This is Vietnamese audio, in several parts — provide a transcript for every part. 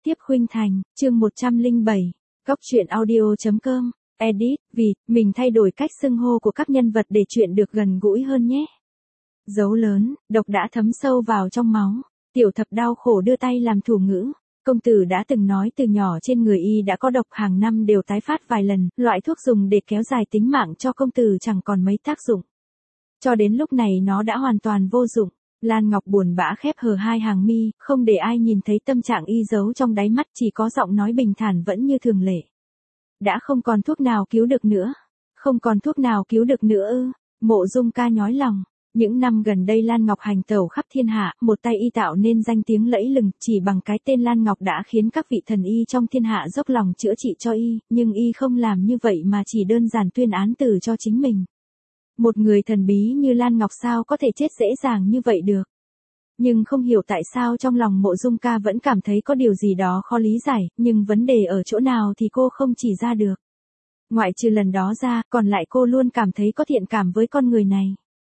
tiếp khuynh thành, chương 107, Góc truyện audio.com, edit, vì, mình thay đổi cách xưng hô của các nhân vật để chuyện được gần gũi hơn nhé. Dấu lớn, độc đã thấm sâu vào trong máu, Tiểu Thập đau khổ đưa tay làm thủ ngữ. Công tử đã từng nói từ nhỏ trên người y đã có độc, hàng năm đều tái phát vài lần, loại thuốc dùng để kéo dài tính mạng cho công tử chẳng còn mấy tác dụng. Cho đến lúc này nó đã hoàn toàn vô dụng. Lan Ngọc buồn bã khép hờ hai hàng mi, không để ai nhìn thấy tâm trạng y giấu trong đáy mắt, chỉ có giọng nói bình thản vẫn như thường lệ. Đã không còn thuốc nào cứu được nữa. Không còn thuốc nào cứu được nữa ư? Mộ Dung Ca nhói lòng. Những năm gần đây Lan Ngọc hành tẩu khắp thiên hạ, một tay y tạo nên danh tiếng lẫy lừng, chỉ bằng cái tên Lan Ngọc đã khiến các vị thần y trong thiên hạ dốc lòng chữa trị cho y, nhưng y không làm như vậy mà chỉ đơn giản tuyên án tử cho chính mình. Một người thần bí như Lan Ngọc sao có thể chết dễ dàng như vậy được. Nhưng không hiểu tại sao trong lòng Mộ Dung Ca vẫn cảm thấy có điều gì đó khó lý giải, nhưng vấn đề ở chỗ nào thì cô không chỉ ra được. Ngoại trừ lần đó ra, còn lại cô luôn cảm thấy có thiện cảm với con người này.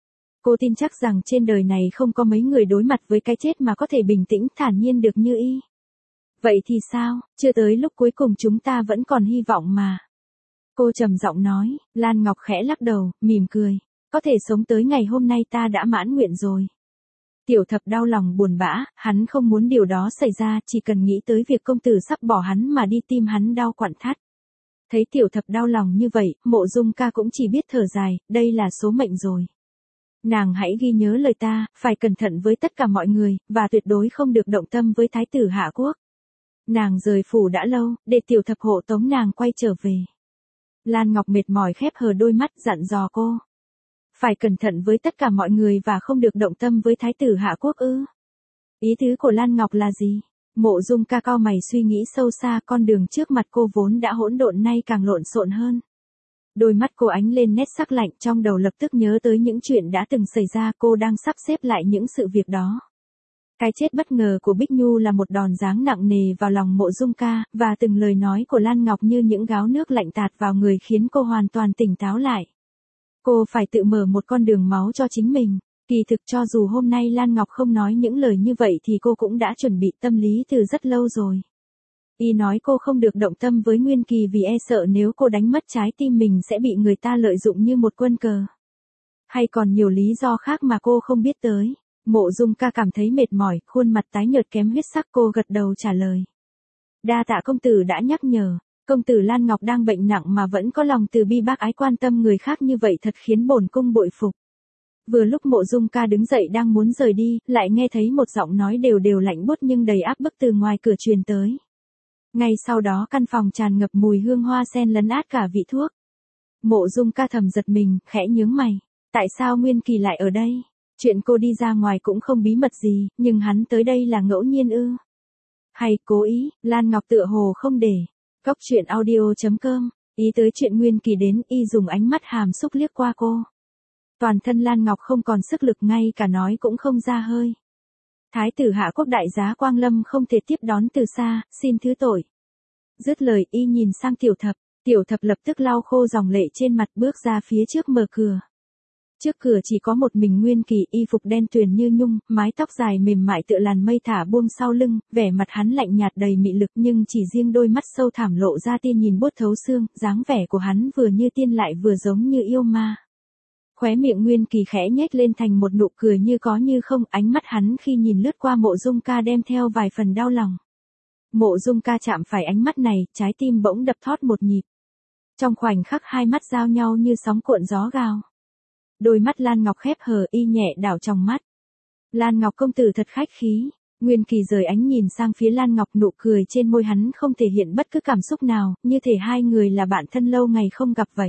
Cô tin chắc rằng trên đời này không có mấy người đối mặt với cái chết mà có thể bình tĩnh thản nhiên được như y. Vậy thì sao, chưa tới lúc cuối cùng chúng ta vẫn còn hy vọng mà. Cô trầm giọng nói. Lan Ngọc khẽ lắc đầu, mỉm cười. Có thể sống tới ngày hôm nay ta đã mãn nguyện rồi. Tiểu Thập đau lòng buồn bã, hắn không muốn điều đó xảy ra, chỉ cần nghĩ tới việc công tử sắp bỏ hắn mà đi, tim hắn đau quặn thắt. Thấy Tiểu Thập đau lòng như vậy, Mộ Dung Ca cũng chỉ biết thở dài, đây là số mệnh rồi. Nàng hãy ghi nhớ lời ta, phải cẩn thận với tất cả mọi người, và tuyệt đối không được động tâm với thái tử Hạ Quốc. Nàng rời phủ đã lâu, để Tiểu Thập hộ tống nàng quay trở về. Lan Ngọc mệt mỏi khép hờ đôi mắt, dặn dò cô. Phải cẩn thận với tất cả mọi người và không được động tâm với thái tử Hạ Quốc ư? Ý tứ của Lan Ngọc là gì? Mộ Dung Ca cau mày suy nghĩ sâu xa, con đường trước mặt cô vốn đã hỗn độn nay càng lộn xộn hơn. Đôi mắt cô ánh lên nét sắc lạnh, trong đầu lập tức nhớ tới những chuyện đã từng xảy ra, cô đang sắp xếp lại những sự việc đó. Cái chết bất ngờ của Bích Nhu là một đòn giáng nặng nề vào lòng Mộ Dung Ca, và từng lời nói của Lan Ngọc như những gáo nước lạnh tạt vào người khiến cô hoàn toàn tỉnh táo lại. Cô phải tự mở một con đường máu cho chính mình. Kỳ thực cho dù hôm nay Lan Ngọc không nói những lời như vậy thì cô cũng đã chuẩn bị tâm lý từ rất lâu rồi. Y nói cô không được động tâm với Nguyên Kỳ vì e sợ nếu cô đánh mất trái tim mình sẽ bị người ta lợi dụng như một quân cờ. Hay còn nhiều lý do khác mà cô không biết tới. Mộ Dung Ca cảm thấy mệt mỏi, khuôn mặt tái nhợt kém huyết sắc, cô gật đầu trả lời. Đa tạ công tử đã nhắc nhở. Công tử Lan Ngọc đang bệnh nặng mà vẫn có lòng từ bi bác ái quan tâm người khác như vậy thật khiến bổn cung bội phục. Vừa lúc Mộ Dung Ca đứng dậy đang muốn rời đi, lại nghe thấy một giọng nói đều đều lạnh buốt nhưng đầy áp bức từ ngoài cửa truyền tới. Ngay sau đó căn phòng tràn ngập mùi hương hoa sen lấn át cả vị thuốc. Mộ Dung Ca thầm giật mình, khẽ nhướng mày. Tại sao Nguyên Kỳ lại ở đây? Chuyện cô đi ra ngoài cũng không bí mật gì, nhưng hắn tới đây là ngẫu nhiên ư? Hay cố ý? Lan Ngọc tựa hồ không để. Góc truyện audio.com, ý tới chuyện Nguyên Kỳ đến, y dùng ánh mắt hàm xúc liếc qua cô. Toàn thân Lan Ngọc không còn sức lực, ngay cả nói cũng không ra hơi. Thái tử Hạ Quốc đại giá Quang Lâm không thể tiếp đón từ xa, xin thứ tội. Dứt lời y nhìn sang Tiểu Thập, Tiểu Thập lập tức lau khô dòng lệ trên mặt, bước ra phía trước mở cửa. Trước cửa chỉ có một mình Nguyên Kỳ, y phục đen tuyền như nhung, mái tóc dài mềm mại tựa làn mây thả buông sau lưng, vẻ mặt hắn lạnh nhạt đầy mị lực nhưng chỉ riêng đôi mắt sâu thẳm lộ ra tia nhìn buốt thấu xương, dáng vẻ của hắn vừa như tiên lại vừa giống như yêu ma. Khóe miệng Nguyên Kỳ khẽ nhếch lên thành một nụ cười như có như không, ánh mắt hắn khi nhìn lướt qua Mộ Dung Ca đem theo vài phần đau lòng. Mộ Dung Ca chạm phải ánh mắt này, trái tim bỗng đập thót một nhịp. Trong khoảnh khắc hai mắt giao nhau như sóng cuộn gió gào. Đôi mắt Lan Ngọc khép hờ, y nhẹ đảo trong mắt. Lan Ngọc công tử thật khách khí. Nguyên Kỳ rời ánh nhìn sang phía Lan Ngọc, nụ cười trên môi hắn không thể hiện bất cứ cảm xúc nào, như thể hai người là bạn thân lâu ngày không gặp vậy.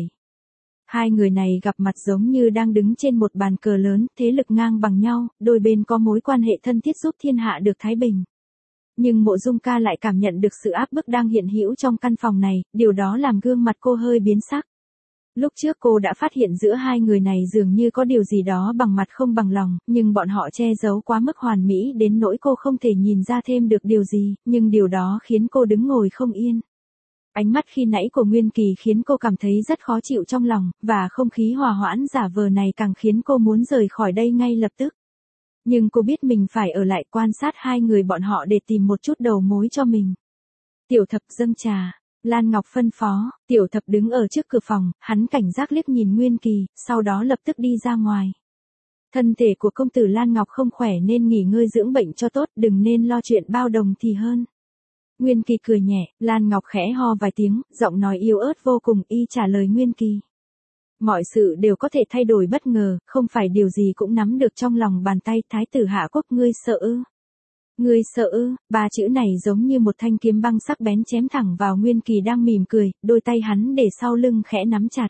Hai người này gặp mặt giống như đang đứng trên một bàn cờ lớn, thế lực ngang bằng nhau, đôi bên có mối quan hệ thân thiết giúp thiên hạ được thái bình. Nhưng Mộ Dung Ca lại cảm nhận được sự áp bức đang hiện hữu trong căn phòng này, điều đó làm gương mặt cô hơi biến sắc. Lúc trước cô đã phát hiện giữa hai người này dường như có điều gì đó bằng mặt không bằng lòng, nhưng bọn họ che giấu quá mức hoàn mỹ đến nỗi cô không thể nhìn ra thêm được điều gì, nhưng điều đó khiến cô đứng ngồi không yên. Ánh mắt khi nãy của Nguyên Kỳ khiến cô cảm thấy rất khó chịu trong lòng, và không khí hòa hoãn giả vờ này càng khiến cô muốn rời khỏi đây ngay lập tức. Nhưng cô biết mình phải ở lại quan sát hai người bọn họ để tìm một chút đầu mối cho mình. Tiểu Thập dâng trà. Lan Ngọc phân phó, Tiểu Thập đứng ở trước cửa phòng, hắn cảnh giác liếc nhìn Nguyên Kỳ, sau đó lập tức đi ra ngoài. Thân thể của công tử Lan Ngọc không khỏe nên nghỉ ngơi dưỡng bệnh cho tốt, đừng nên lo chuyện bao đồng thì hơn. Nguyên Kỳ cười nhẹ, Lan Ngọc khẽ ho vài tiếng, giọng nói yếu ớt vô cùng, y trả lời Nguyên Kỳ. Mọi sự đều có thể thay đổi bất ngờ, không phải điều gì cũng nắm được trong lòng bàn tay. Thái tử Hạ Quốc, ngươi sợ ư? Ngươi sợ ư? Ba chữ này giống như một thanh kiếm băng sắc bén chém thẳng vào Nguyên Kỳ đang mỉm cười, đôi tay hắn để sau lưng khẽ nắm chặt.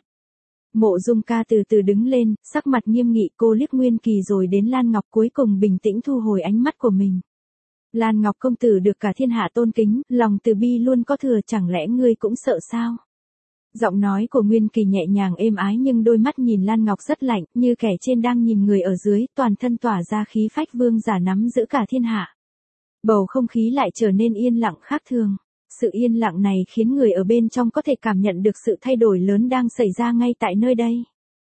Mộ Dung Ca từ từ đứng lên, sắc mặt nghiêm nghị, cô liếc Nguyên Kỳ rồi đến Lan Ngọc, cuối cùng bình tĩnh thu hồi ánh mắt của mình. Lan Ngọc công tử được cả thiên hạ tôn kính, lòng từ bi luôn có thừa, chẳng lẽ ngươi cũng sợ sao? Giọng nói của Nguyên Kỳ nhẹ nhàng êm ái nhưng đôi mắt nhìn Lan Ngọc rất lạnh, như kẻ trên đang nhìn người ở dưới, toàn thân tỏa ra khí phách vương giả nắm giữ cả thiên hạ. Bầu không khí lại trở nên yên lặng khác thường. Sự yên lặng này khiến người ở bên trong có thể cảm nhận được sự thay đổi lớn đang xảy ra ngay tại nơi đây.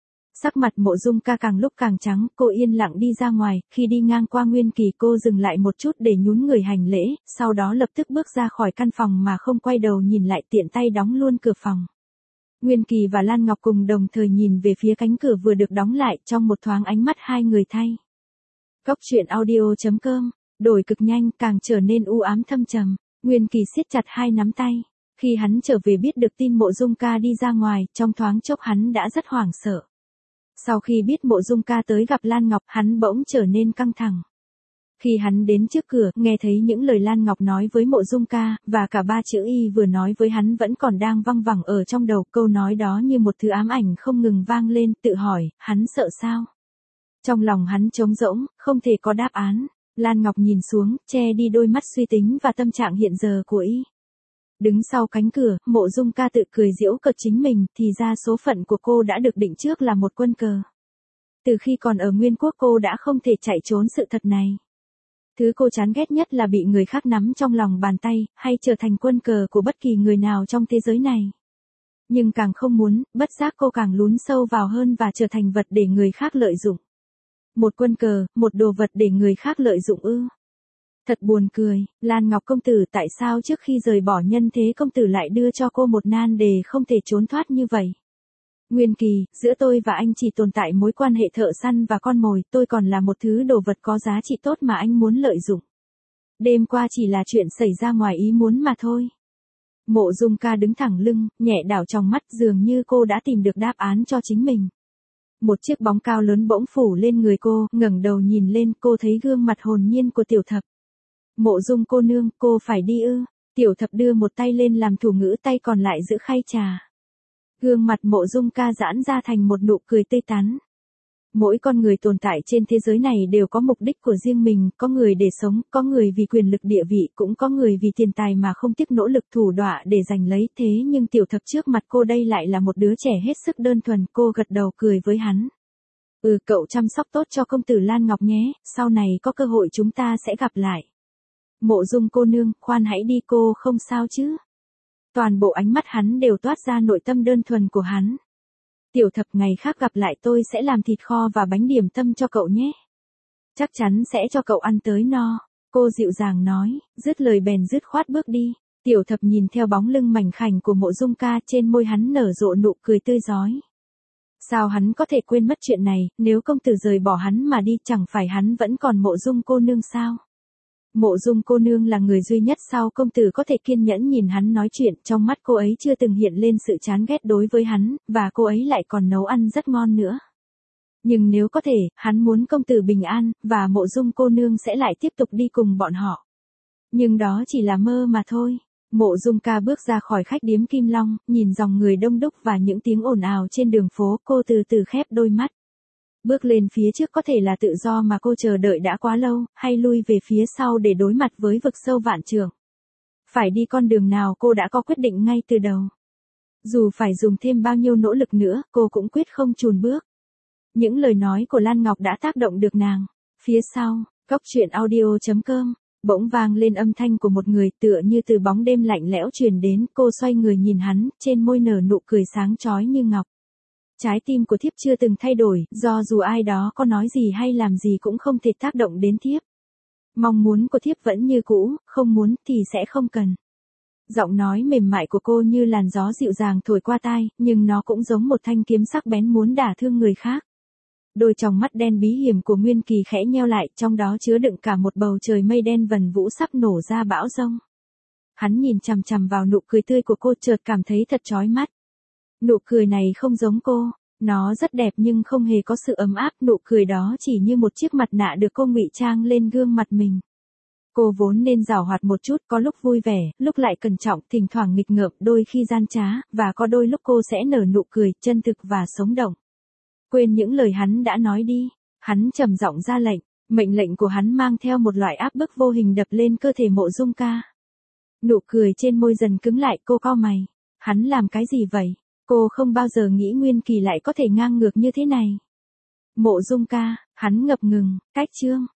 Sắc mặt Mộ Dung Ca càng lúc càng trắng, cô yên lặng đi ra ngoài, khi đi ngang qua Nguyên Kỳ cô dừng lại một chút để nhún người hành lễ, sau đó lập tức bước ra khỏi căn phòng mà không quay đầu nhìn lại, tiện tay đóng luôn cửa phòng. Nguyên Kỳ và Lan Ngọc cùng đồng thời nhìn về phía cánh cửa vừa được đóng lại, trong một thoáng ánh mắt hai người thay. Cốc truyện audio.com, đổi cực nhanh, càng trở nên u ám thâm trầm. Nguyên Kỳ siết chặt hai nắm tay. Khi hắn trở về biết được tin Mộ Dung Ca đi ra ngoài, trong thoáng chốc hắn đã rất hoảng sợ. Sau khi biết Mộ Dung Ca tới gặp Lan Ngọc, hắn bỗng trở nên căng thẳng. Khi hắn đến trước cửa, nghe thấy những lời Lan Ngọc nói với Mộ Dung Ca, và cả ba chữ y vừa nói với hắn vẫn còn đang văng vẳng ở trong đầu, câu nói đó như một thứ ám ảnh không ngừng vang lên, tự hỏi, hắn sợ sao? Trong lòng hắn trống rỗng, không thể có đáp án. Lan Ngọc nhìn xuống, che đi đôi mắt suy tính và tâm trạng hiện giờ của y. Đứng sau cánh cửa, Mộ Dung Ca tự cười giễu cợt chính mình, thì ra số phận của cô đã được định trước là một quân cờ. Từ khi còn ở Nguyên Quốc cô đã không thể chạy trốn sự thật này. Thứ cô chán ghét nhất là bị người khác nắm trong lòng bàn tay, hay trở thành quân cờ của bất kỳ người nào trong thế giới này. Nhưng càng không muốn, bất giác cô càng lún sâu vào hơn và trở thành vật để người khác lợi dụng. Một quân cờ, một đồ vật để người khác lợi dụng ư? Thật buồn cười, Lan Ngọc công tử, tại sao trước khi rời bỏ nhân thế công tử lại đưa cho cô một nan đề không thể trốn thoát như vậy? Nguyên Kỳ, giữa tôi và anh chỉ tồn tại mối quan hệ thợ săn và con mồi, tôi còn là một thứ đồ vật có giá trị tốt mà anh muốn lợi dụng. Đêm qua chỉ là chuyện xảy ra ngoài ý muốn mà thôi. Mộ Dung Ca đứng thẳng lưng, nhẹ đảo trong mắt, dường như cô đã tìm được đáp án cho chính mình. Một chiếc bóng cao lớn bỗng phủ lên người cô, ngẩng đầu nhìn lên, cô thấy gương mặt hồn nhiên của Tiểu Thập. Mộ Dung cô nương, cô phải đi ư? Tiểu Thập đưa một tay lên làm thủ ngữ, tay còn lại giữ khay trà. Gương mặt Mộ Dung Ca giãn ra thành một nụ cười tươi tắn. Mỗi con người tồn tại trên thế giới này đều có mục đích của riêng mình, có người để sống, có người vì quyền lực địa vị, cũng có người vì tiền tài mà không tiếc nỗ lực thủ đọa để giành lấy. Thế nhưng Tiểu Thập trước mặt cô đây lại là một đứa trẻ hết sức đơn thuần, cô gật đầu cười với hắn. Cậu chăm sóc tốt cho công tử Lan Ngọc nhé, sau này có cơ hội chúng ta sẽ gặp lại. Mộ Dung cô nương, khoan hãy đi, cô không sao chứ? Toàn bộ ánh mắt hắn đều toát ra nội tâm đơn thuần của hắn. Tiểu Thập, ngày khác gặp lại tôi sẽ làm thịt kho và bánh điểm tâm cho cậu nhé. Chắc chắn sẽ cho cậu ăn tới no. Cô dịu dàng nói, dứt lời bèn dứt khoát bước đi. Tiểu Thập nhìn theo bóng lưng mảnh khảnh của Mộ Dung Ca, trên môi hắn nở rộ nụ cười tươi rói. Sao hắn có thể quên mất chuyện này, nếu công tử rời bỏ hắn mà đi, chẳng phải hắn vẫn còn Mộ Dung cô nương sao? Mộ Dung cô nương là người duy nhất sao công tử có thể kiên nhẫn nhìn hắn nói chuyện, trong mắt cô ấy chưa từng hiện lên sự chán ghét đối với hắn, và cô ấy lại còn nấu ăn rất ngon nữa. Nhưng nếu có thể, hắn muốn công tử bình an, và Mộ Dung cô nương sẽ lại tiếp tục đi cùng bọn họ. Nhưng đó chỉ là mơ mà thôi. Mộ Dung Ca bước ra khỏi khách điếm Kim Long, nhìn dòng người đông đúc và những tiếng ồn ào trên đường phố, cô từ từ khép đôi mắt. Bước lên phía trước có thể là tự do mà cô chờ đợi đã quá lâu, hay lui về phía sau để đối mặt với vực sâu vạn trượng. Phải đi con đường nào cô đã có quyết định ngay từ đầu. Dù phải dùng thêm bao nhiêu nỗ lực nữa, cô cũng quyết không chùn bước. Những lời nói của Lan Ngọc đã tác động được nàng. Phía sau, Cốc truyện audio.com, bỗng vang lên âm thanh của một người, tựa như từ bóng đêm lạnh lẽo truyền đến. Cô xoay người nhìn hắn, trên môi nở nụ cười sáng chói như ngọc. Trái tim của thiếp chưa từng thay đổi, do dù ai đó có nói gì hay làm gì cũng không thể tác động đến thiếp. Mong muốn của thiếp vẫn như cũ, không muốn thì sẽ không cần. Giọng nói mềm mại của cô như làn gió dịu dàng thổi qua tai, nhưng nó cũng giống một thanh kiếm sắc bén muốn đả thương người khác. Đôi tròng mắt đen bí hiểm của Nguyên Kỳ khẽ nheo lại, trong đó chứa đựng cả một bầu trời mây đen vần vũ sắp nổ ra bão giông. Hắn nhìn chằm chằm vào nụ cười tươi của cô, chợt cảm thấy thật chói mắt. Nụ cười này không giống cô, nó rất đẹp nhưng không hề có sự ấm áp, nụ cười đó chỉ như một chiếc mặt nạ được cô ngụy trang lên gương mặt mình. Cô vốn nên giảo hoạt một chút, có lúc vui vẻ, lúc lại cẩn trọng, thỉnh thoảng nghịch ngợm, đôi khi gian trá, và có đôi lúc cô sẽ nở nụ cười, chân thực và sống động. Quên những lời hắn đã nói đi, hắn trầm giọng ra lệnh, mệnh lệnh của hắn mang theo một loại áp bức vô hình đập lên cơ thể Mộ Dung Ca. Nụ cười trên môi dần cứng lại, cô cau mày. Hắn làm cái gì vậy? Cô không bao giờ nghĩ Nguyên Kỳ lại có thể ngang ngược như thế này. Mộ Dung Ca, hắn ngập ngừng, cách chương.